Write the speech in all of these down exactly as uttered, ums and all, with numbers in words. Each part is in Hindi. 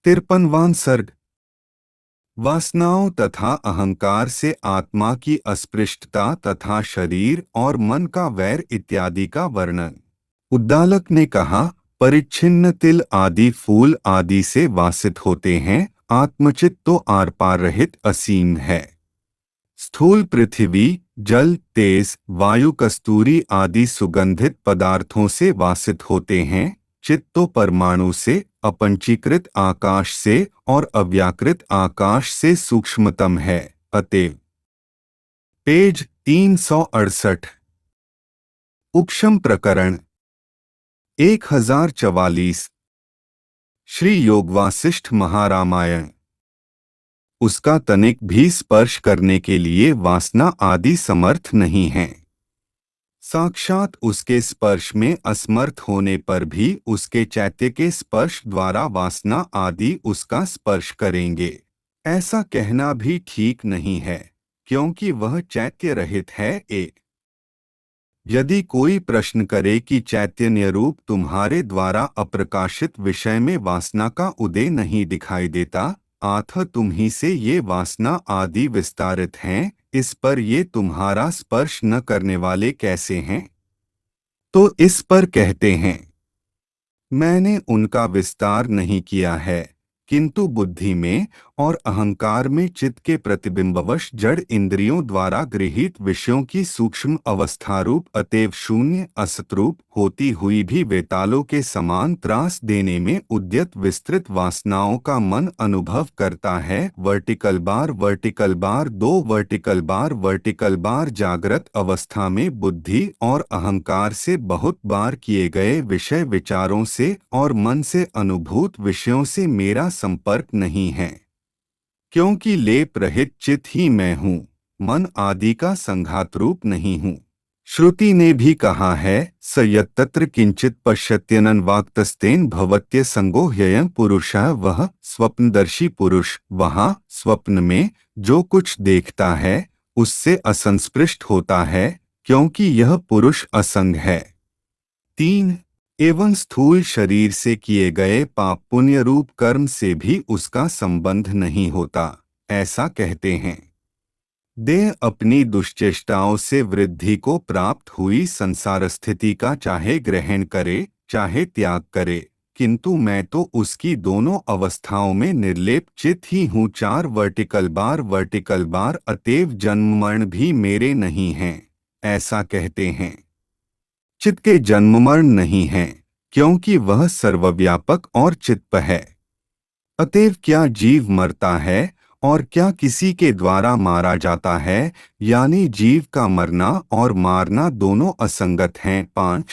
तिरपनवां सर्ग। वासनाओं तथा अहंकार से आत्मा की अस्पृष्टता तथा शरीर और मन का वैर इत्यादि का वर्णन। उद्दालक ने कहा, परिच्छिन्न तिल आदि फूल आदि से वासित होते हैं, आत्मचित तो आर पार रहित असीम है। स्थूल पृथ्वी, जल, तेज, वायु, कस्तूरी आदि सुगंधित पदार्थों से वासित होते हैं, चित्त तो परमाणु से, अपंचीकृत आकाश से और अव्याकृत आकाश से सूक्ष्मतम है। अतएव पेज तीन सौ अड़सठ। उपशम प्रकरण एक हजार चवालीस। श्री योग वासिष्ठ महारामायण। उसका तनिक भी स्पर्श करने के लिए वासना आदि समर्थ नहीं है। साक्षात उसके स्पर्श में असमर्थ होने पर भी उसके चैत्य के स्पर्श द्वारा वासना आदि उसका स्पर्श करेंगे, ऐसा कहना भी ठीक नहीं है, क्योंकि वह चैत्य रहित है। एक यदि कोई प्रश्न करे कि चैतन्य रूप तुम्हारे द्वारा अप्रकाशित विषय में वासना का उदय नहीं दिखाई देता, आथ तुम ही से ये वासना आदि विस्तारित हैं, इस पर ये तुम्हारा स्पर्श न करने वाले कैसे हैं? तो इस पर कहते हैं, मैंने उनका विस्तार नहीं किया है, किंतु बुद्धि में और अहंकार में चित्त के प्रतिबिंबवश जड़ इंद्रियों द्वारा गृहीत विषयों की सूक्ष्म अवस्था रूप अतएव शून्य असतरूप होती हुई भी वेतालों के समान त्रास देने में उद्यत विस्तृत वासनाओं का मन अनुभव करता है। वर्टिकल बार वर्टिकल बार दो वर्टिकल बार वर्टिकल बार जागृत अवस्था में बुद्धि और अहंकार से बहुत बार किए गए विषय विचारों से और मन से अनुभूत विषयों से मेरा संपर्क नहीं है, क्योंकि लेप रहित चित्त ही मैं हूँ, मन आदि का संघात रूप नहीं हूँ। श्रुति ने भी कहा है, स यत्तत्र किंचित पश्यत्यनन वाक्तस्तेन भवत्य संगो ह्ययं पुरुषः, वह स्वप्नदर्शी पुरुष वहाँ स्वप्न में जो कुछ देखता है उससे असंस्पृष्ट होता है, क्योंकि यह पुरुष असंग है। तीन एवं स्थूल शरीर से किए गए पाप पुण्य रूप कर्म से भी उसका संबंध नहीं होता, ऐसा कहते हैं। देह अपनी दुष्चेष्टाओं से वृद्धि को प्राप्त हुई संसार स्थिति का चाहे ग्रहण करे चाहे त्याग करे, किंतु मैं तो उसकी दोनों अवस्थाओं में निर्लेप चित्त ही हूँ। चार वर्टिकल बार वर्टिकल बार अतएव जन्म मरण भी मेरे नहीं हैं, ऐसा कहते हैं। चित्त के जन्म मरण नहीं है, क्योंकि वह सर्वव्यापक और चित्त है। अतएव क्या जीव मरता है और क्या किसी के द्वारा मारा जाता है, यानी जीव का मरना और मारना दोनों असंगत हैं। पांच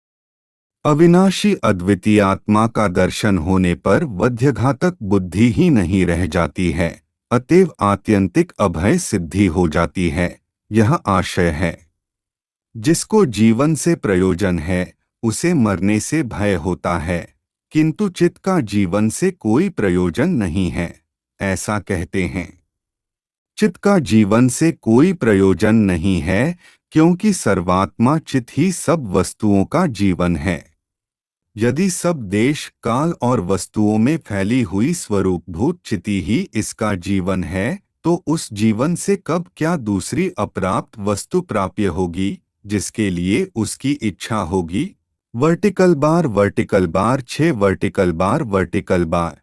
अविनाशी अद्वितीय आत्मा का दर्शन होने पर वध्यघातक बुद्धि ही नहीं रह जाती है, अतएव आत्यंतिक अभय सिद्धि हो जाती है, यह आशय है। जिसको जीवन से प्रयोजन है उसे मरने से भय होता है, किंतु चित्त का जीवन से कोई प्रयोजन नहीं है, ऐसा कहते हैं। चित्त का जीवन से कोई प्रयोजन नहीं है, क्योंकि सर्वात्मा चित्त ही सब वस्तुओं का जीवन है। यदि सब देश काल और वस्तुओं में फैली हुई स्वरूपभूत चिति ही इसका जीवन है, तो उस जीवन से कब क्या दूसरी अप्राप्त वस्तु प्राप्य होगी जिसके लिए उसकी इच्छा होगी। वर्टिकल बार वर्टिकल बार छह वर्टिकल बार वर्टिकल बार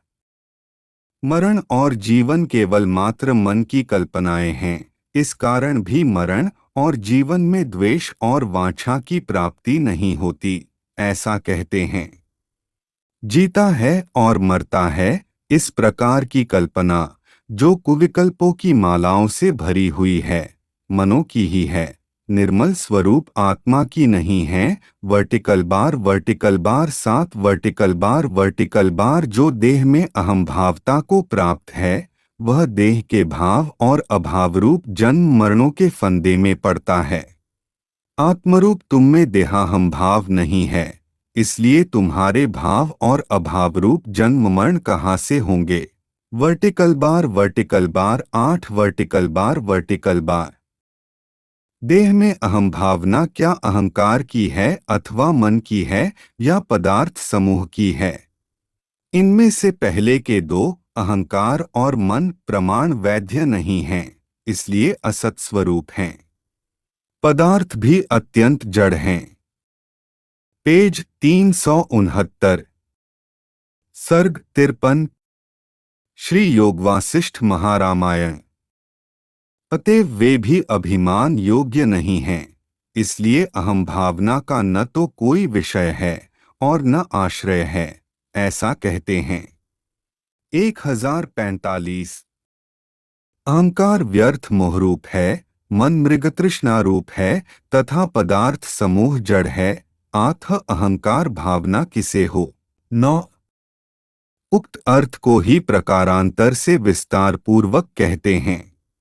मरण और जीवन केवल मात्र मन की कल्पनाएं हैं, इस कारण भी मरण और जीवन में द्वेष और वांछा की प्राप्ति नहीं होती, ऐसा कहते हैं। जीता है और मरता है, इस प्रकार की कल्पना जो कुविकल्पों की मालाओं से भरी हुई है, मनों की ही है, निर्मल स्वरूप आत्मा की नहीं है। वर्टिकल बार वर्टिकल बार सात वर्टिकल बार वर्टिकल बार जो देह में अहम भावता को प्राप्त है, वह देह के भाव और अभाव रूप जन्म मरणों के फंदे में पड़ता है। आत्मरूप तुम में देहाहम भाव नहीं है, इसलिए तुम्हारे भाव और अभाव रूप जन्म मरण कहाँ से होंगे। वर्टिकल बार वर्टिकल बार आठ वर्टिकल बार वर्टिकल बार देह में अहम भावना क्या अहंकार की है अथवा मन की है या पदार्थ समूह की है, इनमें से पहले के दो, अहंकार और मन, प्रमाण वैध नहीं हैं, इसलिए असत स्वरूप हैं। पदार्थ भी अत्यंत जड़ हैं। पेज तीन सौ उनहत्तर। सर्ग तिरपन। श्री योग वासिष्ठ महारामायण। अतएव वे भी अभिमान योग्य नहीं हैं, इसलिए अहम भावना का न तो कोई विषय है और न आश्रय है, ऐसा कहते हैं। एक हजार पैंतालीस। अहंकार व्यर्थ मोहरूप है, मन मृगतृष्णारूप है तथा पदार्थ समूह जड़ है, आथ अहंकार भावना किसे हो। नौ। उक्त अर्थ को ही प्रकारांतर से विस्तार पूर्वक कहते हैं।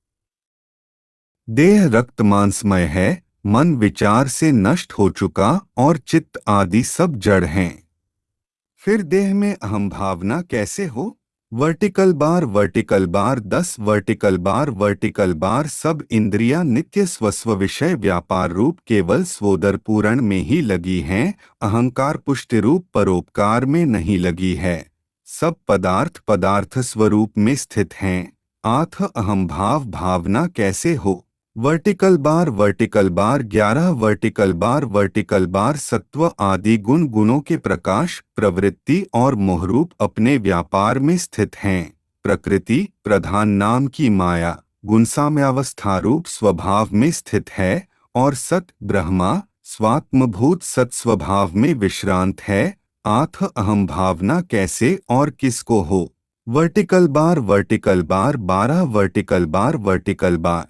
देह रक्त मांसमय है, मन विचार से नष्ट हो चुका और चित्त आदि सब जड़ हैं। फिर देह में अहम भावना कैसे हो। वर्टिकल बार वर्टिकल बार दस वर्टिकल बार वर्टिकल बार सब इंद्रियां नित्य स्वस्व विषय व्यापार रूप केवल स्वोदर पूरण में ही लगी हैं, अहंकार पुष्टि रूप परोपकार में नहीं लगी है। सब पदार्थ पदार्थ स्वरूप में स्थित हैं, आथ अहम भाव भावना कैसे हो। वर्टिकल बार वर्टिकल बार ग्यारह वर्टिकल बार वर्टिकल बार सत्व आदि गुण गुणों के प्रकाश प्रवृत्ति और मोहरूप अपने व्यापार में स्थित हैं। प्रकृति प्रधान नाम की माया गुणसाम्यावस्था रूप स्वभाव में स्थित है और सत ब्रह्मा स्वात्मभूत सत स्वभाव में विश्रांत है, आथ अहम भावना कैसे और किसको हो। वर्टिकल बार वर्टिकल बार बारह वर्टिकल बार वर्टिकल बार।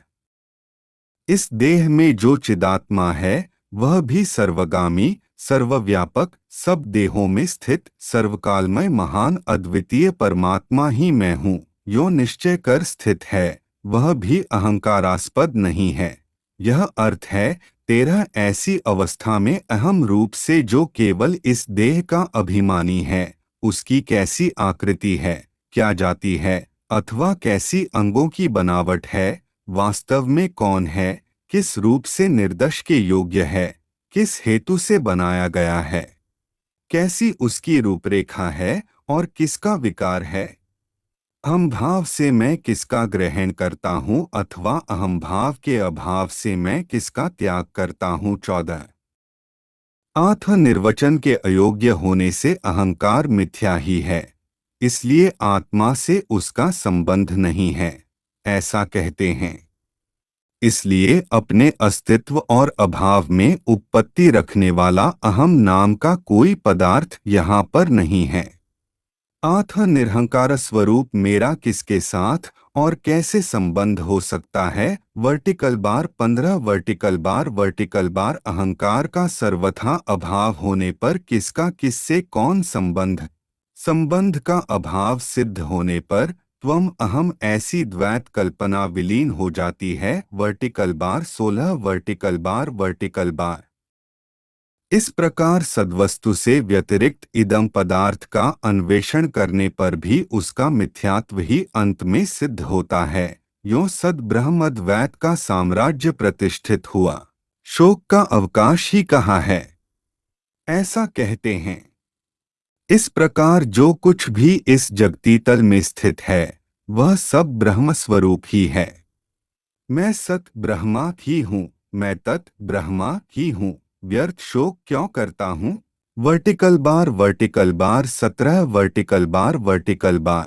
इस देह में जो चिदात्मा है वह भी सर्वगामी सर्वव्यापक सब देहों में स्थित सर्वकालमय महान अद्वितीय परमात्मा ही मैं हूँ, यो निश्चय कर स्थित है, वह भी अहंकारास्पद नहीं है। यह अर्थ है तेरह ऐसी अवस्था में अहम रूप से जो केवल इस देह का अभिमानी है, उसकी कैसी आकृति है, क्या जाति है अथवा कैसी अंगों की बनावट है, वास्तव में कौन है, किस रूप से निर्दश के योग्य है, किस हेतु से बनाया गया है, कैसी उसकी रूपरेखा है और किसका विकार है। अहम भाव से मैं किसका ग्रहण करता हूँ अथवा अहम भाव के अभाव से मैं किसका त्याग करता हूँ। चौदह। आथ निर्वचन के अयोग्य होने से अहंकार मिथ्या ही है, इसलिए आत्मा से उसका संबंध नहीं है, ऐसा कहते हैं। इसलिए अपने अस्तित्व और अभाव में उत्पत्ति रखने वाला अहम नाम का कोई पदार्थ यहाँ पर नहीं है। आथ निरहंकार स्वरूप मेरा किसके साथ और कैसे संबंध हो सकता है। वर्टिकल बार पंद्रह वर्टिकल बार वर्टिकल बार अहंकार का सर्वथा अभाव होने पर किसका किससे कौन संबंध। संबंध का अभाव सिद्ध होने पर त्वम अहम ऐसी द्वैत कल्पना विलीन हो जाती है। वर्टिकल बार सोलह वर्टिकल बार वर्टिकल बार। इस प्रकार सद्वस्तु से व्यतिरिक्त इदम पदार्थ का अन्वेषण करने पर भी उसका मिथ्यात्व ही अंत में सिद्ध होता है। यों सद ब्रह्मद्वैत का साम्राज्य प्रतिष्ठित हुआ, शोक का अवकाश ही कहाँ है, ऐसा कहते हैं। इस प्रकार जो कुछ भी इस जगतीतल में स्थित है वह सब ब्रह्म स्वरूप ही है। मैं सत ब्रह्मा ही हूँ, मैं तत् ब्रह्मा ही हूँ, व्यर्थ शोक क्यों करता हूँ। वर्टिकल बार वर्टिकल बार सत्रह वर्टिकल बार वर्टिकल बार।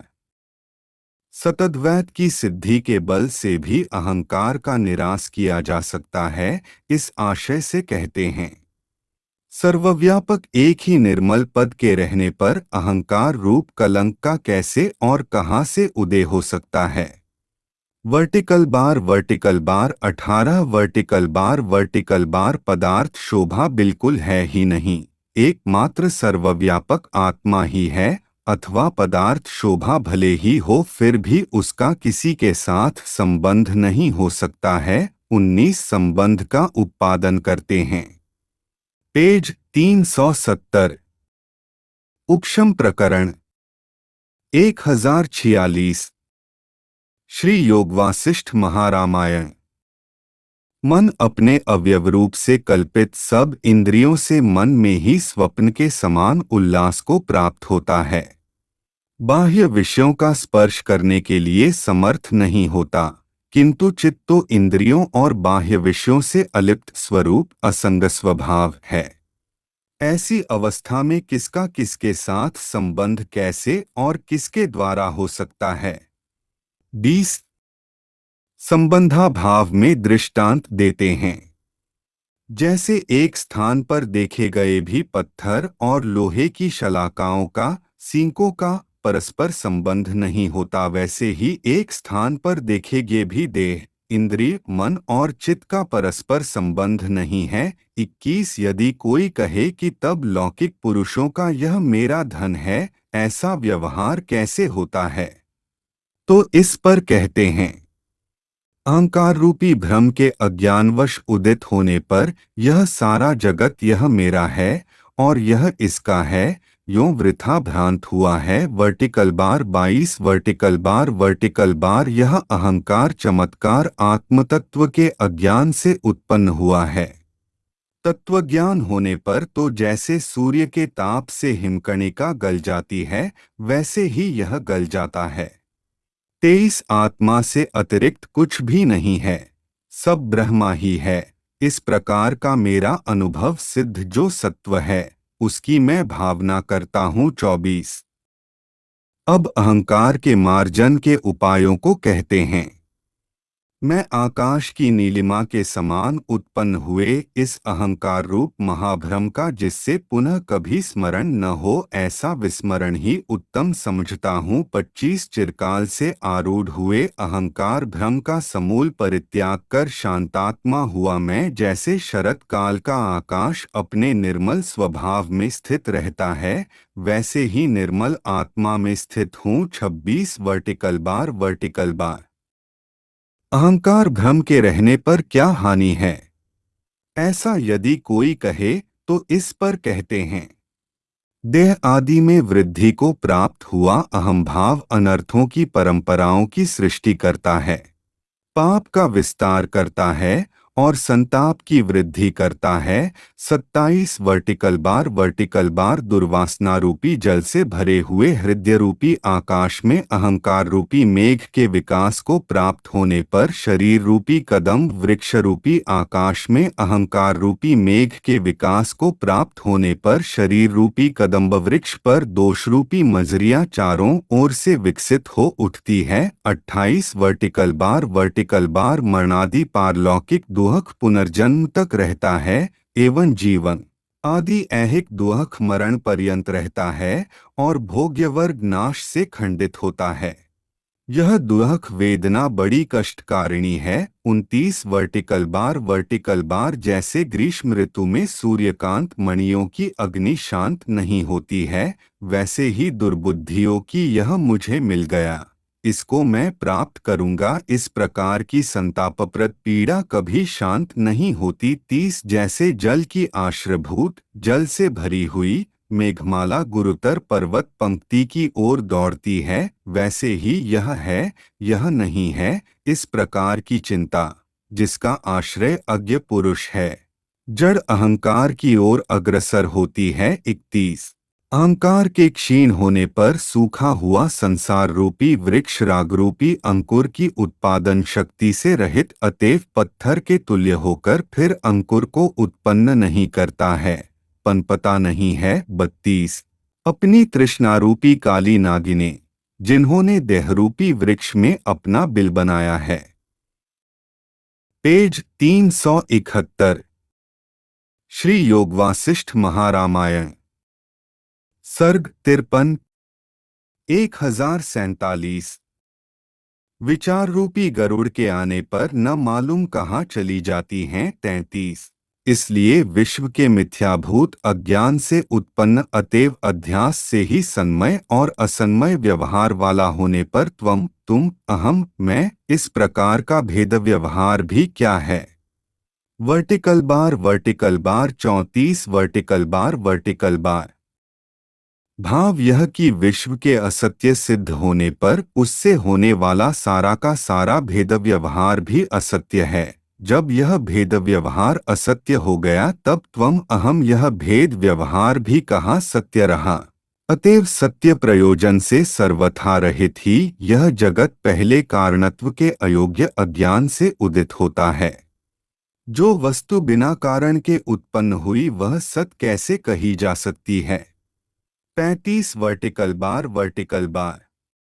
सतद्वैत की सिद्धि के बल से भी अहंकार का निराश किया जा सकता है, इस आशय से कहते हैं। सर्वव्यापक एक ही निर्मल पद के रहने पर अहंकार रूप कलंक का कैसे और कहाँ से उदय हो सकता है। वर्टिकल बार वर्टिकल बार अठारह वर्टिकल बार वर्टिकल बार पदार्थ शोभा बिल्कुल है ही नहीं, एकमात्र सर्वव्यापक आत्मा ही है, अथवा पदार्थ शोभा भले ही हो फिर भी उसका किसी के साथ संबंध नहीं हो सकता है। उन्नीस संबंध का उत्पादन करते हैं। पेज तीन सौ सत्तर। उपशम प्रकरण एक हजार छियालीस। श्री योग वासिष्ठ महारामायण। मन अपने अवयव रूप से कल्पित सब इंद्रियों से मन में ही स्वप्न के समान उल्लास को प्राप्त होता है। बाह्य विषयों का स्पर्श करने के लिए समर्थ नहीं होता, किंतु चित्त तो इंद्रियों और बाह्य विषयों से अलिप्त स्वरूप असंग स्वभाव है। ऐसी अवस्था में किसका किसके साथ संबंध कैसे और किसके द्वारा हो सकता है? बीस संबंधा भाव में दृष्टांत देते हैं। जैसे एक स्थान पर देखे गए भी पत्थर और लोहे की शलाकाओं का, सींकों का परस्पर संबंध नहीं होता, वैसे ही एक स्थान पर देखे गए भी देह, इंद्रिय, मन और चित्त का परस्पर संबंध नहीं है। इक्कीस यदि कोई कहे कि तब लौकिक पुरुषों का यह मेरा धन है, ऐसा व्यवहार कैसे होता है? तो इस पर कहते हैं, अहंकार रूपी भ्रम के अज्ञानवश उदित होने पर यह सारा जगत यह मेरा है और यह इसका है, यों वृथा भ्रांत हुआ है। वर्टिकल बार बाईस वर्टिकल बार वर्टिकल बार यह अहंकार चमत्कार आत्मतत्व के अज्ञान से उत्पन्न हुआ है। तत्वज्ञान होने पर तो जैसे सूर्य के ताप से हिमकणिका गल जाती है, वैसे ही यह गल जाता है। तेईस आत्मा से अतिरिक्त कुछ भी नहीं है, सब ब्रह्मा ही है। इस प्रकार का मेरा अनुभव सिद्ध जो सत्व है, उसकी मैं भावना करता हूँ। चौबीस अब अहंकार के मार्जन के उपायों को कहते हैं। मैं आकाश की नीलिमा के समान उत्पन्न हुए इस अहंकार रूप महाभ्रम का जिससे पुनः कभी स्मरण न हो, ऐसा विस्मरण ही उत्तम समझता हूँ। पच्चीस चिरकाल से आरूढ़ हुए अहंकार भ्रम का समूल परित्याग कर शांतात्मा हुआ मैं, जैसे शरत काल का आकाश अपने निर्मल स्वभाव में स्थित रहता है, वैसे ही निर्मल आत्मा में स्थित हूँ। छब्बीस वर्टिकल बार वर्टिकल बार अहंकार भ्रम के रहने पर क्या हानि है, ऐसा यदि कोई कहे तो इस पर कहते हैं, देह आदि में वृद्धि को प्राप्त हुआ अहंभाव अनर्थों की परंपराओं की सृष्टि करता है, पाप का विस्तार करता है और संताप की वृद्धि करता है। सत्ताईस वर्टिकल बार वर्टिकल बार दुर्वासना रूपी जल से भरे हुए हृदय रूपी आकाश में अहंकार रूपी मेघ के विकास को प्राप्त होने पर शरीर रूपी कदम वृक्ष रूपी आकाश में अहंकार रूपी मेघ के विकास को प्राप्त होने पर शरीर रूपी कदम्ब वृक्ष पर दोष रूपी मजरिया चारों ओर से विकसित हो उठती है। अट्ठाईस वर्टिकल बार वर्टिकल बार मरणादि पारलौकिक दुहक पुनर्जन्म तक रहता है एवं जीवन आदि ऐहिक दुहक मरण पर्यंत रहता है और भोग्य वर्ग नाश से खंडित होता है। यह दुहक वेदना बड़ी कष्टकारिणी है। उनतीस वर्टिकल बार वर्टिकल बार जैसे ग्रीष्म ऋतु में सूर्यकांत मणियों की अग्नि शांत नहीं होती है, वैसे ही दुर्बुद्धियों की यह मुझे मिल गया, इसको मैं प्राप्त करूंगा। इस प्रकार की संतापप्रद पीड़ा कभी शांत नहीं होती। तीस जैसे जल की आश्रयभूत जल से भरी हुई मेघमाला गुरुतर पर्वत पंक्ति की ओर दौड़ती है, वैसे ही यह है यह नहीं है, इस प्रकार की चिंता जिसका आश्रय अज्ञ पुरुष है, जड़ अहंकार की ओर अग्रसर होती है। इकतीस अहंकार के क्षीण होने पर सूखा हुआ संसार रूपी वृक्ष रागरूपी अंकुर की उत्पादन शक्ति से रहित अतएव पत्थर के तुल्य होकर फिर अंकुर को उत्पन्न नहीं करता है, पनपता नहीं है। बत्तीस अपनी तृष्णारूपी काली नागिने जिन्होंने देहरूपी वृक्ष में अपना बिल बनाया है। पेज तीन सौ इकहत्तर श्री योग वासिष्ठ महारामायण सर्ग तिरपन एक हजार सैतालीस विचार रूपी गरुड़ के आने पर न मालूम कहाँ चली जाती हैं। तैंतीस इसलिए विश्व के मिथ्याभूत अज्ञान से उत्पन्न अतएव अध्यास से ही सन्मय और असन्मय व्यवहार वाला होने पर त्वम तुम अहम मैं इस प्रकार का भेद व्यवहार भी क्या है। वर्टिकल बार वर्टिकल बार चौंतीस वर्टिकल बार वर्टिकल बार भाव यह कि विश्व के असत्य सिद्ध होने पर उससे होने वाला सारा का सारा भेद व्यवहार भी असत्य है। जब यह भेद व्यवहार असत्य हो गया तब त्वम अहम यह भेद व्यवहार भी कहाँ सत्य रहा। अतएव सत्य प्रयोजन से सर्वथा रहित ही यह जगत पहले कारणत्व के अयोग्य अज्ञान से उदित होता है। जो वस्तु बिना कारण के उत्पन्न हुई वह सत कैसे कही जा सकती है। पैंतीस वर्टिकल बार वर्टिकल बार।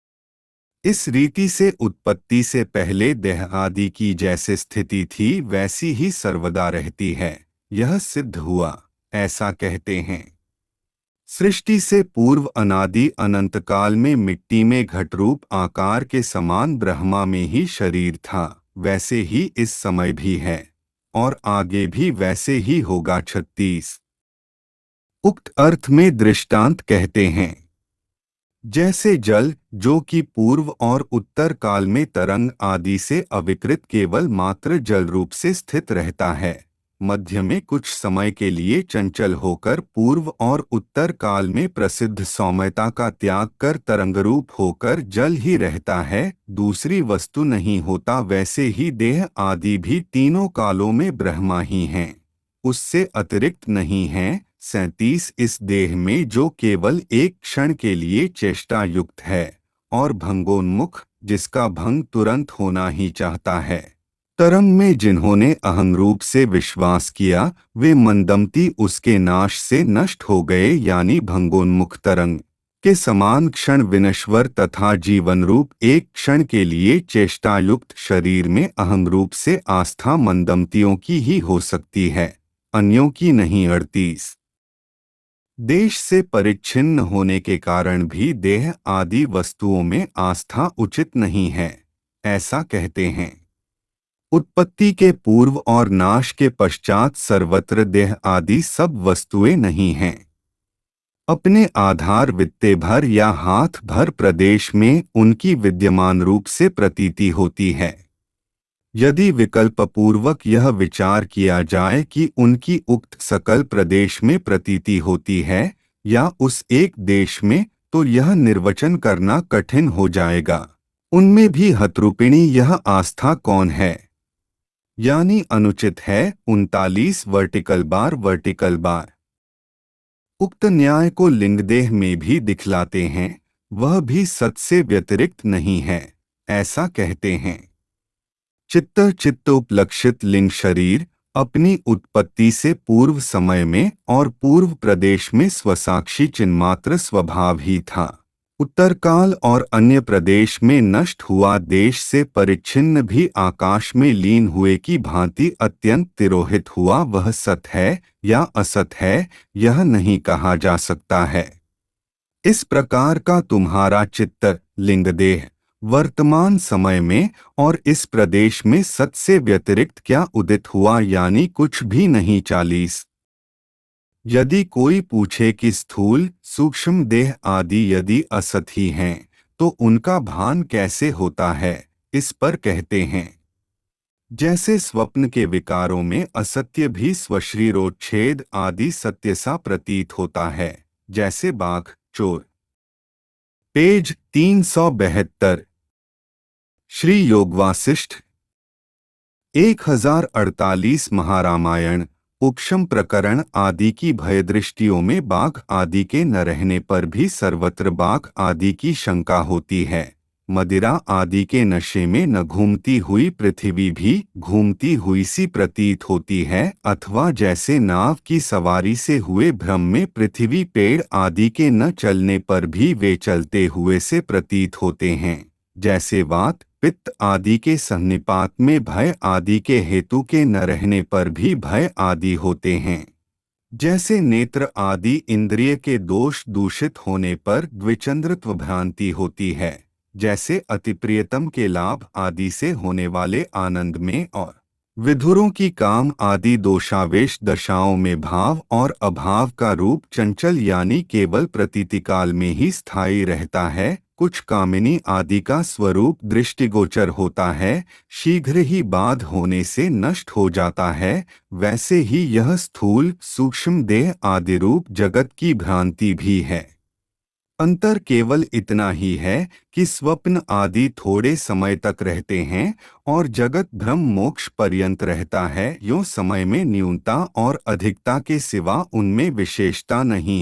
इस रीति से उत्पत्ति से पहले देह आदि की जैसे स्थिति थी वैसी ही सर्वदा रहती है, यह सिद्ध हुआ, ऐसा कहते हैं। सृष्टि से पूर्व अनादि अनंत काल में मिट्टी में घटरूप आकार के समान ब्रह्मा में ही शरीर था, वैसे ही इस समय भी है और आगे भी वैसे ही होगा। छत्तीस। उक्त अर्थ में दृष्टांत कहते हैं, जैसे जल जो कि पूर्व और उत्तर काल में तरंग आदि से अविकृत केवल मात्र जल रूप से स्थित रहता है, मध्य में कुछ समय के लिए चंचल होकर पूर्व और उत्तर काल में प्रसिद्ध सौम्यता का त्याग कर तरंगरूप होकर जल ही रहता है, दूसरी वस्तु नहीं होता, वैसे ही देह आदि भी तीनों कालों में ब्रह्मा ही हैं, उससे अतिरिक्त नहीं हैं। सैंतीस। इस देह में जो केवल एक क्षण के लिए चेष्टा युक्त है और भंगोन्मुख, जिसका भंग तुरंत होना ही चाहता है। तरंग में जिन्होंने अहं रूप से विश्वास किया वे मंदमती उसके नाश से नष्ट हो गए, यानी भंगोन्मुख तरंग के समान क्षण विनश्वर तथा जीवन रूप एक क्षण के लिए चेष्टायुक्त शरीर में अहं रूप से आस्था मंदमतियों की ही हो सकती है, अन्यों की नहीं। अड़तीस। देश से परिच्छिन्न होने के कारण भी देह आदि वस्तुओं में आस्था उचित नहीं है, ऐसा कहते हैं। उत्पत्ति के पूर्व और नाश के पश्चात सर्वत्र देह आदि सब वस्तुएं नहीं हैं। अपने आधार वित्ते भर या हाथ भर प्रदेश में उनकी विद्यमान रूप से प्रतीति होती है। यदि विकल्पपूर्वक यह विचार किया जाए कि उनकी उक्त सकल प्रदेश में प्रतीति होती है या उस एक देश में, तो यह निर्वचन करना कठिन हो जाएगा। उनमें भी हतरूपिणी यह आस्था कौन है, यानी अनुचित है। उनतालीस वर्टिकल बार वर्टिकल बार। उक्त न्याय को लिंगदेह में भी दिखलाते हैं, वह भी सत से व्यतिरिक्त नहीं है, ऐसा कहते हैं। चित्त चित्तोपलक्षित लिंग शरीर अपनी उत्पत्ति से पूर्व समय में और पूर्व प्रदेश में स्वसाक्षी चिन्मात्र स्वभाव ही था। उत्तर काल और अन्य प्रदेश में नष्ट हुआ देश से परिच्छिन्न भी आकाश में लीन हुए की भांति अत्यंत तिरोहित हुआ, वह सत है या असत है यह नहीं कहा जा सकता है। इस प्रकार का तुम्हारा चित्त लिंगदेह वर्तमान समय में और इस प्रदेश में सत से व्यतिरिक्त क्या उदित हुआ, यानी कुछ भी नहीं। चालीस। यदि कोई पूछे कि स्थूल सूक्ष्म देह आदि यदि असत ही हैं तो उनका भान कैसे होता है, इस पर कहते हैं, जैसे स्वप्न के विकारों में असत्य भी स्वशरीरोच्छेद आदि सत्य सा प्रतीत होता है, जैसे बाघ चोर। पेज तीन सौ बहत्तर। श्री योगवासिष्ठ एक हजार अड़तालीस। महारामायण उपशम प्रकरण आदि की भयदृष्टियों में बाघ आदि के न रहने पर भी सर्वत्र बाघ आदि की शंका होती है। मदिरा आदि के नशे में न घूमती हुई पृथ्वी भी घूमती हुई सी प्रतीत होती है, अथवा जैसे नाव की सवारी से हुए भ्रम में पृथ्वी पेड़ आदि के न चलने पर भी वे चलते हुए से प्रतीत होते हैं, जैसे वात पित्त आदि के सन्निपात में भय आदि के हेतु के न रहने पर भी भय आदि होते हैं। जैसे नेत्र आदि इंद्रिय के दोष दूषित होने पर द्विचंद्रत्व भ्रांति होती है, जैसे अतिप्रियतम के लाभ आदि से होने वाले आनंद में और विधुरों की काम आदि दोषावेश दशाओं में भाव और अभाव का रूप चंचल यानी केवल प्रतीतिकाल में ही स्थायी रहता है। कुछ कामिनी आदि का स्वरूप दृष्टिगोचर होता है, शीघ्र ही बाध होने से नष्ट हो जाता है, वैसे ही यह स्थूल सूक्ष्म देह आदि रूप जगत की भ्रांति भी है। अंतर केवल इतना ही है कि स्वप्न आदि थोड़े समय तक रहते हैं और जगत भ्रम मोक्ष पर्यंत रहता है। यों समय में न्यूनता और अधिकता के सिवा उनमें विशेषता नहीं है,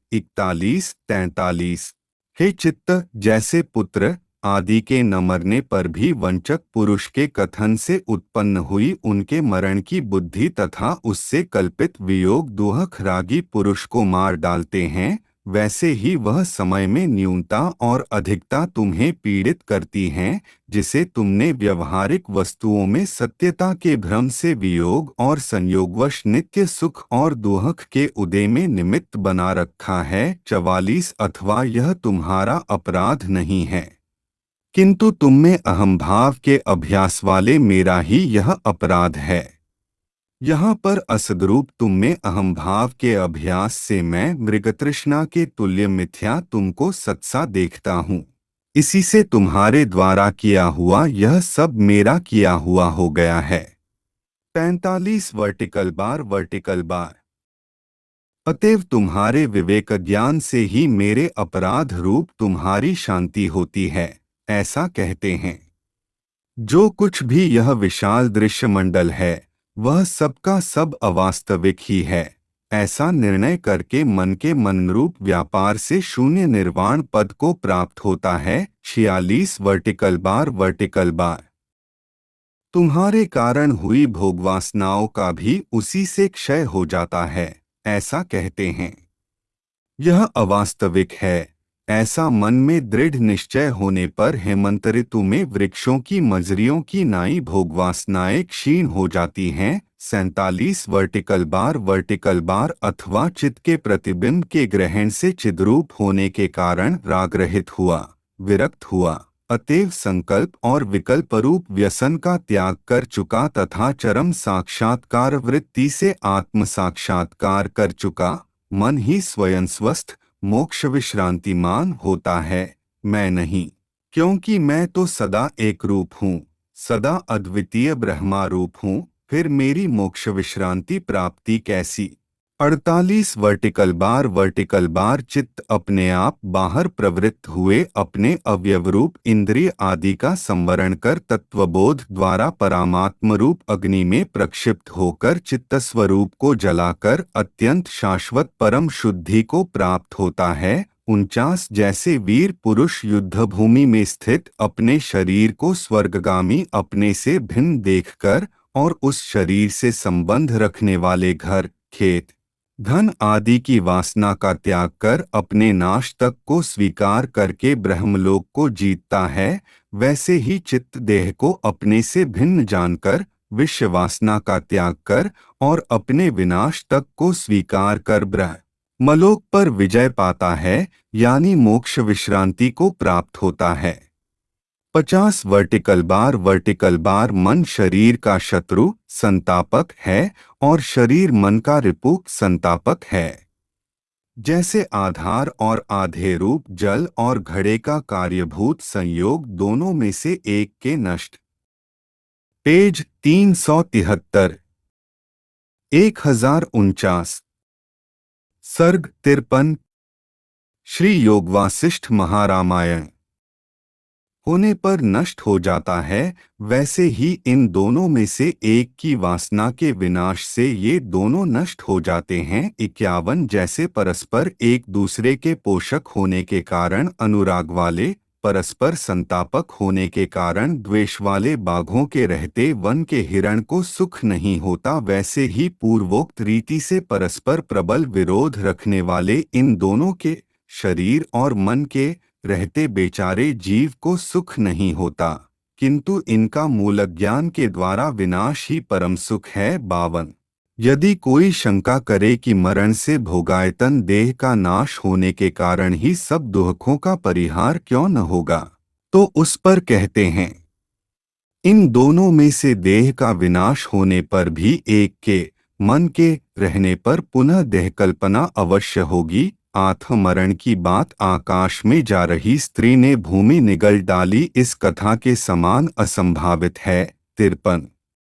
इकतालीस तैंतालीस। हे चित्त, जैसे पुत्र आदि के न मरने पर भी वंचक पुरुष के कथन से उत्पन्न हुई उनके मरण की बुद्धि तथा उससे कल्पित वियोग दुहक रागी पुरुष को मार डालते हैं, वैसे ही वह समय में न्यूनता और अधिकता तुम्हें पीड़ित करती हैं, जिसे तुमने व्यवहारिक वस्तुओं में सत्यता के भ्रम से वियोग और संयोगवश नित्य सुख और दुहक के उदय में निमित्त बना रखा है। चवालीस अथवा यह तुम्हारा अपराध नहीं है, किंतु तुममें अहंभाव के अभ्यास वाले मेरा ही यह अपराध है। यहाँ पर असद्रूप तुममें अहंभाव के अभ्यास से मैं मृगतृष्णा के तुल्य मिथ्या तुमको सत्सा देखता हूँ। इसी से तुम्हारे द्वारा किया हुआ यह सब मेरा किया हुआ हो गया है। पैंतालीस वर्टिकल बार वर्टिकल बार। अतएव तुम्हारे विवेक ज्ञान से ही मेरे अपराध रूप तुम्हारी शांति होती है, ऐसा कहते हैं। जो कुछ भी यह विशाल दृश्य मंडल है वह सबका सब अवास्तविक ही है, ऐसा निर्णय करके मन के मनरूप व्यापार से शून्य निर्वाण पद को प्राप्त होता है। छियालीस वर्टिकल बार वर्टिकल बार। तुम्हारे कारण हुई भोगवासनाओं का भी उसी से क्षय हो जाता है, ऐसा कहते हैं। यह अवास्तविक है, ऐसा मन में दृढ़ निश्चय होने पर हेमंत ऋतु में वृक्षों की मजरियों की नाई भोगवासनाएं क्षीण हो जाती हैं। सैंतालीस वर्टिकल बार वर्टिकल बार। अथवा चित्त के प्रतिबिंब के ग्रहण से चिद्रूप होने के कारण रागरहित हुआ, विरक्त हुआ, अतएव संकल्प और विकल्प रूप व्यसन का त्याग कर चुका तथा चरम साक्षात्कार वृत्ति से आत्म साक्षात्कार कर चुका मन ही स्वयं स्वस्थ मोक्ष विश्रांतिमान होता है, मैं नहीं, क्योंकि मैं तो सदा एक रूप हूँ, सदा अद्वितीय ब्रह्मा रूप हूँ, फिर मेरी मोक्ष विश्रांति प्राप्ति कैसी। अड़तालीस वर्टिकल बार वर्टिकल बार। चित्त अपने आप बाहर प्रवृत्त हुए अपने अवयवरूप इंद्रिय आदि का संवरण कर तत्वबोध द्वारा परामात्म रूप अग्नि में प्रक्षिप्त होकर चित्त स्वरूप को जलाकर अत्यंत शाश्वत परम शुद्धि को प्राप्त होता है। उनचास जैसे वीर पुरुष युद्धभूमि में स्थित अपने शरीर को स्वर्गगामी अपने से भिन्न देखकर और उस शरीर से संबंध रखने वाले घर, खेत, धन आदि की वासना का त्याग कर अपने नाश तक को स्वीकार करके ब्रह्मलोक को जीतता है, वैसे ही चित्त देह को अपने से भिन्न जानकर विश्व वासना का त्याग कर और अपने विनाश तक को स्वीकार कर ब्रह्मलोक पर विजय पाता है, यानी मोक्ष विश्रांति को प्राप्त होता है। पचास वर्टिकल बार वर्टिकल बार। मन शरीर का शत्रु संतापक है और शरीर मन का रिपु संतापक है। जैसे आधार और आधे रूप जल और घड़े का कार्यभूत संयोग दोनों में से एक के नष्ट। पेज तीन सौ तिहत्तर। एक हजार उनचास। सर्ग तिरपन। श्री योग वासिष्ठ महारामायण। होने पर नष्ट हो जाता है, वैसे ही इन दोनों में से एक की वासना के विनाश से ये दोनों नष्ट हो जाते हैं। इक्यावन जैसे परस्पर एक दूसरे के पोषक होने के कारण अनुराग वाले, परस्पर संतापक होने के कारण द्वेष वाले बाघों के रहते वन के हिरण को सुख नहीं होता, वैसे ही पूर्वोक्त रीति से परस्पर प्रबल विरोध रखने वाले इन दोनों के शरीर और मन के रहते बेचारे जीव को सुख नहीं होता, किंतु इनका मूल ज्ञान के द्वारा विनाश ही परम सुख है। बावन। यदि कोई शंका करे कि मरण से भोगायतन देह का नाश होने के कारण ही सब दुखों का परिहार क्यों न होगा, तो उस पर कहते हैं, इन दोनों में से देह का विनाश होने पर भी एक के मन के रहने पर पुनः देह कल्पना अवश्य होगी। आत्म मरण की बात आकाश में जा रही स्त्री ने भूमि निगल डाली इस कथा के समान असंभावित है। तिरपन।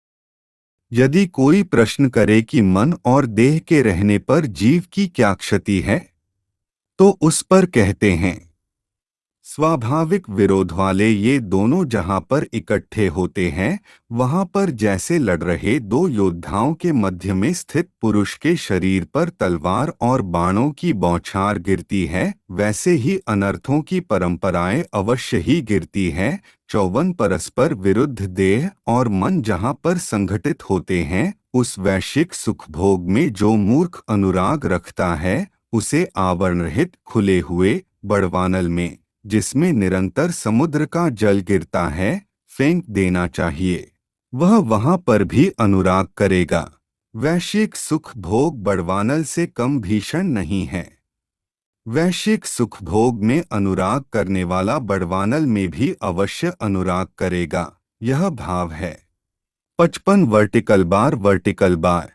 यदि कोई प्रश्न करे कि मन और देह के रहने पर जीव की क्या क्षति है, तो उस पर कहते हैं, स्वाभाविक विरोध वाले ये दोनों जहां पर इकट्ठे होते हैं, वहां पर जैसे लड़ रहे दो योद्धाओं के मध्य में स्थित पुरुष के शरीर पर तलवार और बाणों की बौछार गिरती है, वैसे ही अनर्थों की परंपराएं अवश्य ही गिरती हैं। चौवन परस्पर विरुद्ध देह और मन जहां पर संघटित होते हैं, उस वैश्विक सुख भोग में जो मूर्ख अनुराग रखता है, उसे आवरण रहित खुले हुए बड़वानल में, जिसमें निरंतर समुद्र का जल गिरता है, फेंक देना चाहिए। वह वहां पर भी अनुराग करेगा। वैश्विक सुख भोग बड़वानल से कम भीषण नहीं है। वैश्विक सुख भोग में अनुराग करने वाला बड़वानल में भी अवश्य अनुराग करेगा। यह भाव है। पचपन वर्टिकल बार वर्टिकल बार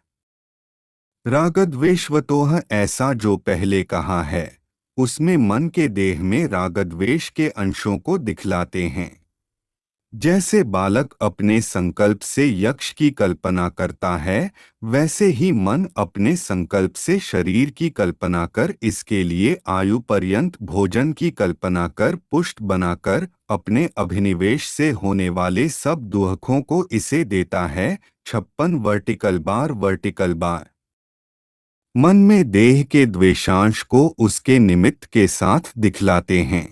रागद्वेषवतोह, ऐसा जो पहले कहा है उसमें मन के देह में रागद्वेष के अंशों को दिखलाते हैं। जैसे बालक अपने संकल्प से यक्ष की कल्पना करता है, वैसे ही मन अपने संकल्प से शरीर की कल्पना कर, इसके लिए आयु पर्यंत भोजन की कल्पना कर, पुष्ट बनाकर अपने अभिनिवेश से होने वाले सब दुखों को इसे देता है। छप्पन वर्टिकल बार वर्टिकल बार मन में देह के द्वेषांश को उसके निमित्त के साथ दिखलाते हैं।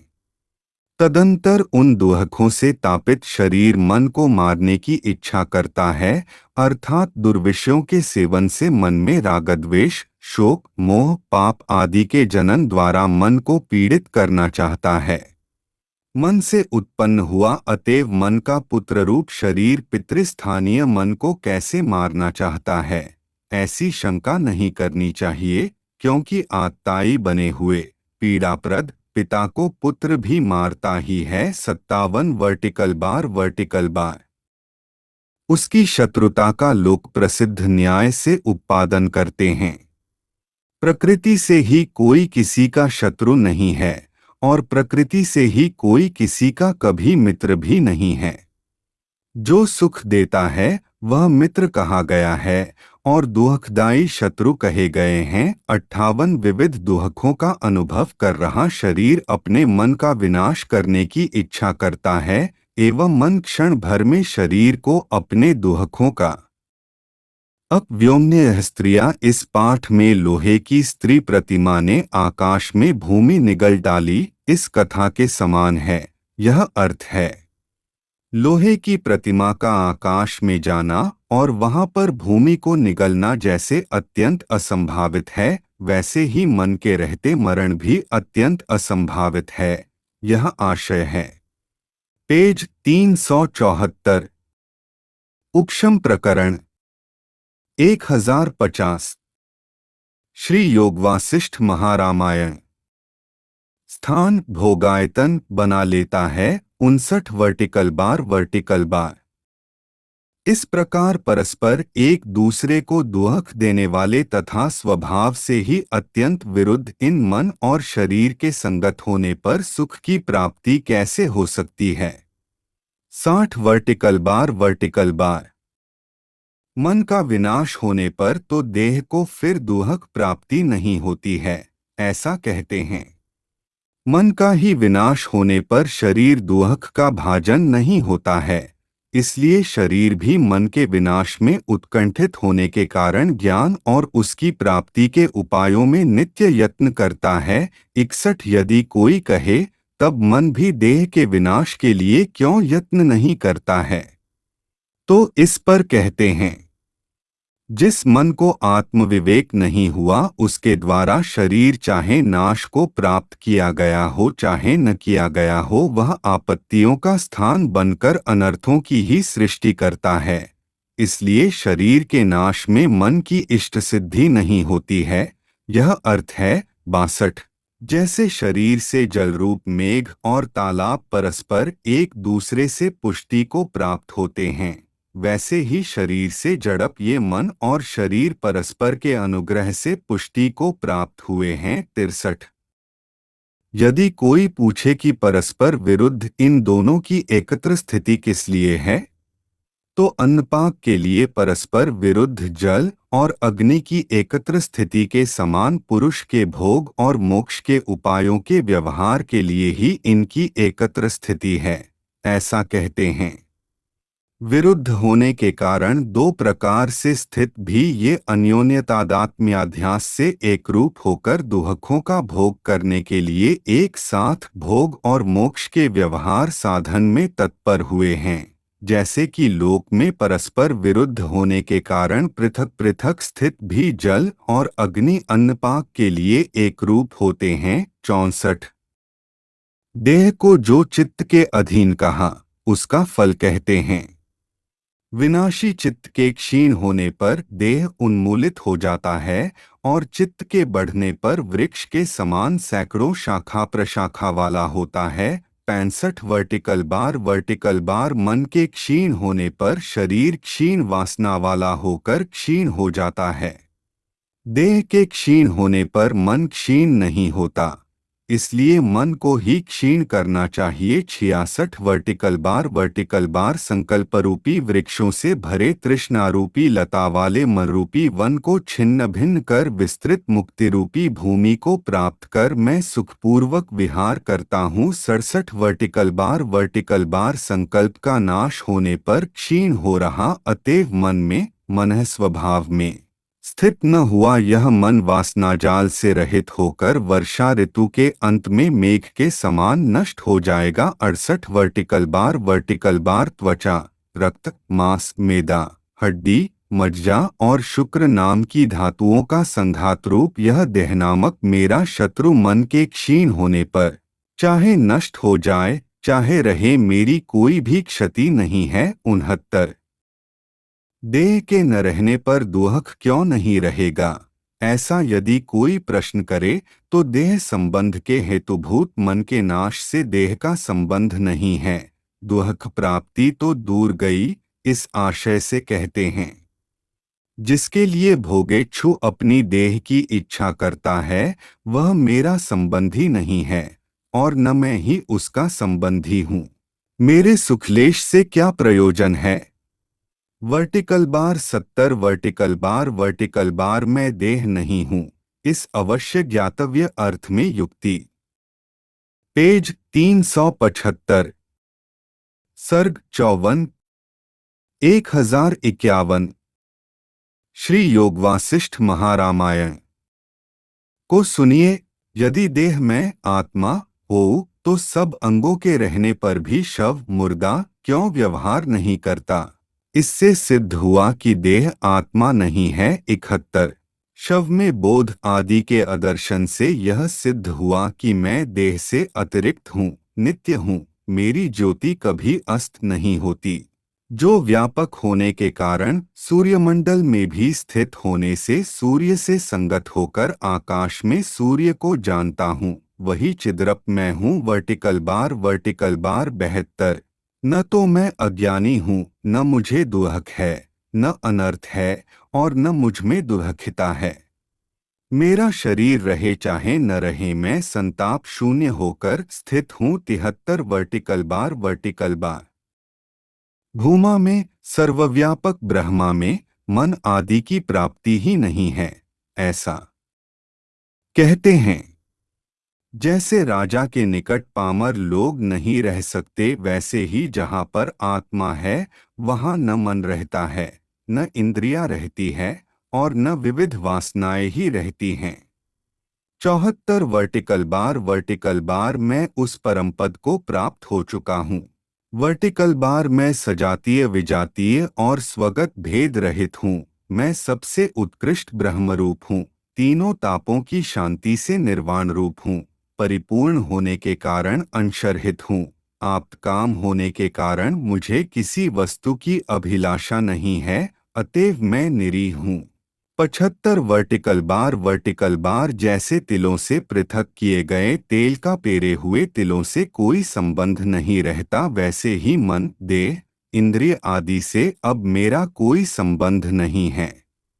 तदंतर उन दुहकों से तापित शरीर मन को मारने की इच्छा करता है, अर्थात दुर्विषयों के सेवन से मन में रागद्वेष, शोक, मोह, पाप आदि के जनन द्वारा मन को पीड़ित करना चाहता है। मन से उत्पन्न हुआ, अतएव मन का पुत्र रूप शरीर पितृस्थानीय मन को कैसे मारना चाहता है, ऐसी शंका नहीं करनी चाहिए, क्योंकि आत्ताई बने हुए पीड़ाप्रद पिता को पुत्र भी मारता ही है। सत्तावन वर्टिकल बार वर्टिकल बार उसकी शत्रुता का लोक प्रसिद्ध न्याय से उत्पादन करते हैं। प्रकृति से ही कोई किसी का शत्रु नहीं है और प्रकृति से ही कोई किसी का कभी मित्र भी नहीं है। जो सुख देता है वह मित्र कहा गया है और दुखदायी शत्रु कहे गए हैं। अट्ठावन विविध दुखों का अनुभव कर रहा शरीर अपने मन का विनाश करने की इच्छा करता है एवं मन क्षण भर में शरीर को अपने दुखों का अपव्योम्य। स्त्रियां, इस पाठ में लोहे की स्त्री प्रतिमा ने आकाश में भूमि निगल डाली, इस कथा के समान है। यह अर्थ है, लोहे की प्रतिमा का आकाश में जाना और वहां पर भूमि को निगलना जैसे अत्यंत असंभावित है, वैसे ही मन के रहते मरण भी अत्यंत असंभावित है। यह आशय है। पेज तीन सौ चौहत्तर। उपशम प्रकरण एक हजार पचास। श्री योग वासिष्ठ महारामायण। स्थान भोगायतन बना लेता है। उनसठ वर्टिकल बार वर्टिकल बार इस प्रकार परस्पर एक दूसरे को दुख देने वाले तथा स्वभाव से ही अत्यंत विरुद्ध इन मन और शरीर के संगत होने पर सुख की प्राप्ति कैसे हो सकती है। साठ वर्टिकल बार वर्टिकल बार मन का विनाश होने पर तो देह को फिर दुख प्राप्ति नहीं होती है, ऐसा कहते हैं। मन का ही विनाश होने पर शरीर दुख का भाजन नहीं होता है, इसलिए शरीर भी मन के विनाश में उत्कंठित होने के कारण ज्ञान और उसकी प्राप्ति के उपायों में नित्य यत्न करता है। इकसठ यदि कोई कहे तब मन भी देह के विनाश के लिए क्यों यत्न नहीं करता है, तो इस पर कहते हैं, जिस मन को आत्मविवेक नहीं हुआ उसके द्वारा शरीर चाहे नाश को प्राप्त किया गया हो चाहे न किया गया हो, वह आपत्तियों का स्थान बनकर अनर्थों की ही सृष्टि करता है। इसलिए शरीर के नाश में मन की इष्ट सिद्धि नहीं होती है। यह अर्थ है। बासठ। जैसे शरीर से जलरूप मेघ और तालाब परस्पर एक दूसरे से पुष्टि को प्राप्त होते हैं, वैसे ही शरीर से जड़प ये मन और शरीर परस्पर के अनुग्रह से पुष्टि को प्राप्त हुए हैं। तिरसठ। यदि कोई पूछे कि परस्पर विरुद्ध इन दोनों की एकत्र स्थिति किस लिए है, तो अन्नपाक के लिए परस्पर विरुद्ध जल और अग्नि की एकत्र स्थिति के समान पुरुष के भोग और मोक्ष के उपायों के व्यवहार के लिए ही इनकी एकत्र स्थिति है, ऐसा कहते हैं। विरुद्ध होने के कारण दो प्रकार से स्थित भी ये अन्योन्यतादात्म्याध्यास से एकरूप होकर दुहखों का भोग करने के लिए एक साथ भोग और मोक्ष के व्यवहार साधन में तत्पर हुए हैं, जैसे कि लोक में परस्पर विरुद्ध होने के कारण पृथक पृथक स्थित भी जल और अग्नि अन्नपाक के लिए एकरूप होते हैं। चौसठ। देह को जो चित्त के अधीन कहा, उसका फल कहते हैं। विनाशी चित्त के क्षीण होने पर देह उन्मूलित हो जाता है और चित्त के बढ़ने पर वृक्ष के समान सैकड़ों शाखा प्रशाखा वाला होता है। पैंसठ वर्टिकल बार वर्टिकल बार मन के क्षीण होने पर शरीर क्षीण वासना वाला होकर क्षीण हो जाता है। देह के क्षीण होने पर मन क्षीण नहीं होता, इसलिए मन को ही क्षीण करना चाहिए। छियासठ वर्टिकल बार वर्टिकल बार संकल्प रूपी वृक्षों से भरे तृष्णारूपी लता वाले मन रूपी वन को छिन्न भिन्न कर विस्तृत मुक्ति रूपी भूमि को प्राप्त कर मैं सुखपूर्वक विहार करता हूँ। सड़सठ वर्टिकल बार वर्टिकल बार संकल्प का नाश होने पर क्षीण हो रहा अतएव मन में मन स्वभाव में स्थित न हुआ यह मन वासना जाल से रहित होकर वर्षा ऋतु के अंत में मेघ के समान नष्ट हो जाएगा। अड़सठ वर्टिकल बार वर्टिकल बार त्वचा, रक्त, मांस, मेदा, हड्डी, मज्जा और शुक्र नाम की धातुओं का संघात रूप यह देह नामक मेरा शत्रु मन के क्षीण होने पर चाहे नष्ट हो जाए चाहे रहे मेरी कोई भी क्षति नहीं है। उनहत्तर। देह के न रहने पर दुहख क्यों नहीं रहेगा, ऐसा यदि कोई प्रश्न करे तो देह संबंध के हेतुभूत मन के नाश से देह का संबंध नहीं है, दुहख प्राप्ति तो दूर गई, इस आशय से कहते हैं। जिसके लिए भोगेच्छु अपनी देह की इच्छा करता है वह मेरा संबंधी नहीं है और न मैं ही उसका संबंधी हूँ। मेरे सुखलेश से क्या प्रयोजन है। वर्टिकल बार सत्तर वर्टिकल बार वर्टिकल बार मैं देह नहीं हूँ, इस अवश्य ज्ञातव्य अर्थ में युक्ति। पेज तीन सौ पचहत्तर। सर्ग चौवन एक हजार इक्यावन। श्री योग वासिष्ठ महारामायण को सुनिए। यदि देह में आत्मा हो तो सब अंगों के रहने पर भी शव मुर्दा क्यों व्यवहार नहीं करता। इससे सिद्ध हुआ कि देह आत्मा नहीं है। इकहत्तर। शव में बोध आदि के आदर्शन से यह सिद्ध हुआ कि मैं देह से अतिरिक्त हूँ, नित्य हूँ, मेरी ज्योति कभी अस्त नहीं होती। जो व्यापक होने के कारण सूर्यमंडल में भी स्थित होने से सूर्य से संगत होकर आकाश में सूर्य को जानता हूँ, वही चिद्रप मैं हूँ। वर्टिकल बार वर्टिकल बार बहत्तर। न तो मैं अज्ञानी हूँ, न मुझे दुहक है, न अनर्थ है और न मुझ में दुहखिता है। मेरा शरीर रहे चाहे न रहे मैं संताप शून्य होकर स्थित हूँ। तिहत्तर वर्टिकल बार वर्टिकल बार। भूमा में सर्वव्यापक ब्रह्मा में मन आदि की प्राप्ति ही नहीं है, ऐसा कहते हैं। जैसे राजा के निकट पामर लोग नहीं रह सकते, वैसे ही जहाँ पर आत्मा है वहाँ न मन रहता है, न इंद्रियां रहती है और न विविध वासनाएं ही रहती हैं। चौहत्तर वर्टिकल बार वर्टिकल बार मैं उस परमपद को प्राप्त हो चुका हूँ। वर्टिकल बार मैं सजातीय विजातीय और स्वगत भेद रहित हूँ, मैं सबसे उत्कृष्ट ब्रह्मरूप हूँ, तीनों तापों की शांति से निर्वाण रूप हूँ, परिपूर्ण होने के कारण अंशरहित हूँ, आप्तकाम होने के कारण मुझे किसी वस्तु की अभिलाषा नहीं है, अतएव मैं निरीह हूँ। पचहत्तर वर्टिकल बार वर्टिकल बार जैसे तिलों से पृथक किए गए तेल का पेरे हुए तिलों से कोई संबंध नहीं रहता, वैसे ही मन देह इंद्रिय आदि से अब मेरा कोई संबंध नहीं है।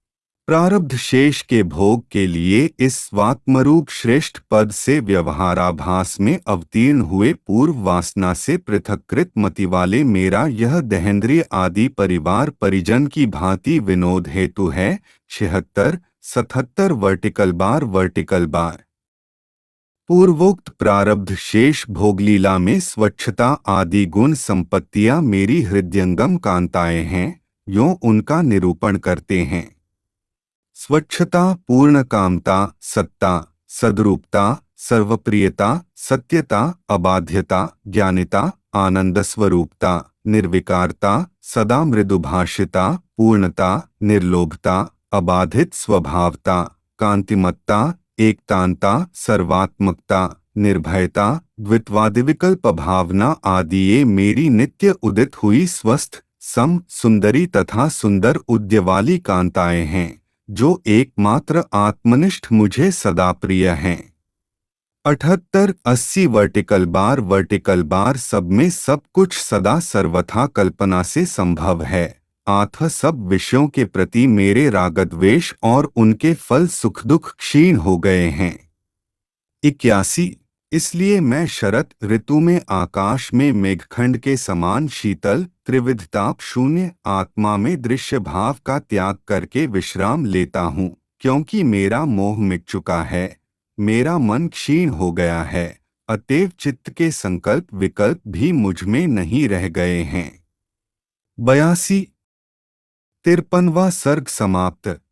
प्रारब्ध शेष के भोग के लिए इस स्वात्मरूप श्रेष्ठ पद से व्यवहाराभास में अवतीर्ण हुए पूर्व वासना से पृथक्कृत मति वाले मेरा यह देहेंद्रिय आदि परिवार परिजन की भांति विनोद हेतु है। छिहत्तर सतहत्तर वर्टिकल बार वर्टिकल बार पूर्वोक्त प्रारब्ध शेष भोगलीला में स्वच्छता आदि गुण संपत्तियां मेरी हृदयंगम कांताएं हैं, यों उनका निरूपण करते हैं। स्वच्छता, पूर्ण कामता, सत्ता, सद्रूपता, सर्वप्रियता, सत्यता, अबाध्यता, ज्ञानिता, आनंद स्वरूपता, निर्विकारता, सदा मृदुभाषिता, पूर्णता, निर्लोभता, अबाधित स्वभावता, कांतिमत्ता, एकतांता, सर्वात्मकता, निर्भयता, द्वित्वादिविकल्प भावना आदि ये मेरी नित्य उदित हुई स्वस्थ, सम, सुंदरी तथा सुंदर उद्य वाली कांताएं हैं, जो एकमात्र आत्मनिष्ठ मुझे सदा प्रिय हैं। अठहत्तर अस्सी वर्टिकल बार वर्टिकल बार सब में सब कुछ सदा सर्वथा कल्पना से संभव है। आठ सब विषयों के प्रति मेरे रागद्वेष और उनके फल सुख दुख क्षीण हो गए हैं। इक्यासी इसलिए मैं शरत ऋतु में आकाश में मेघखंड के समान शीतल त्रिविधताप शून्य आत्मा में दृश्य भाव का त्याग करके विश्राम लेता हूँ, क्योंकि मेरा मोह मिट चुका है, मेरा मन क्षीण हो गया है, अतएव चित्त के संकल्प विकल्प भी मुझ में नहीं रह गए हैं। बयासी तिरपनवा सर्ग समाप्त।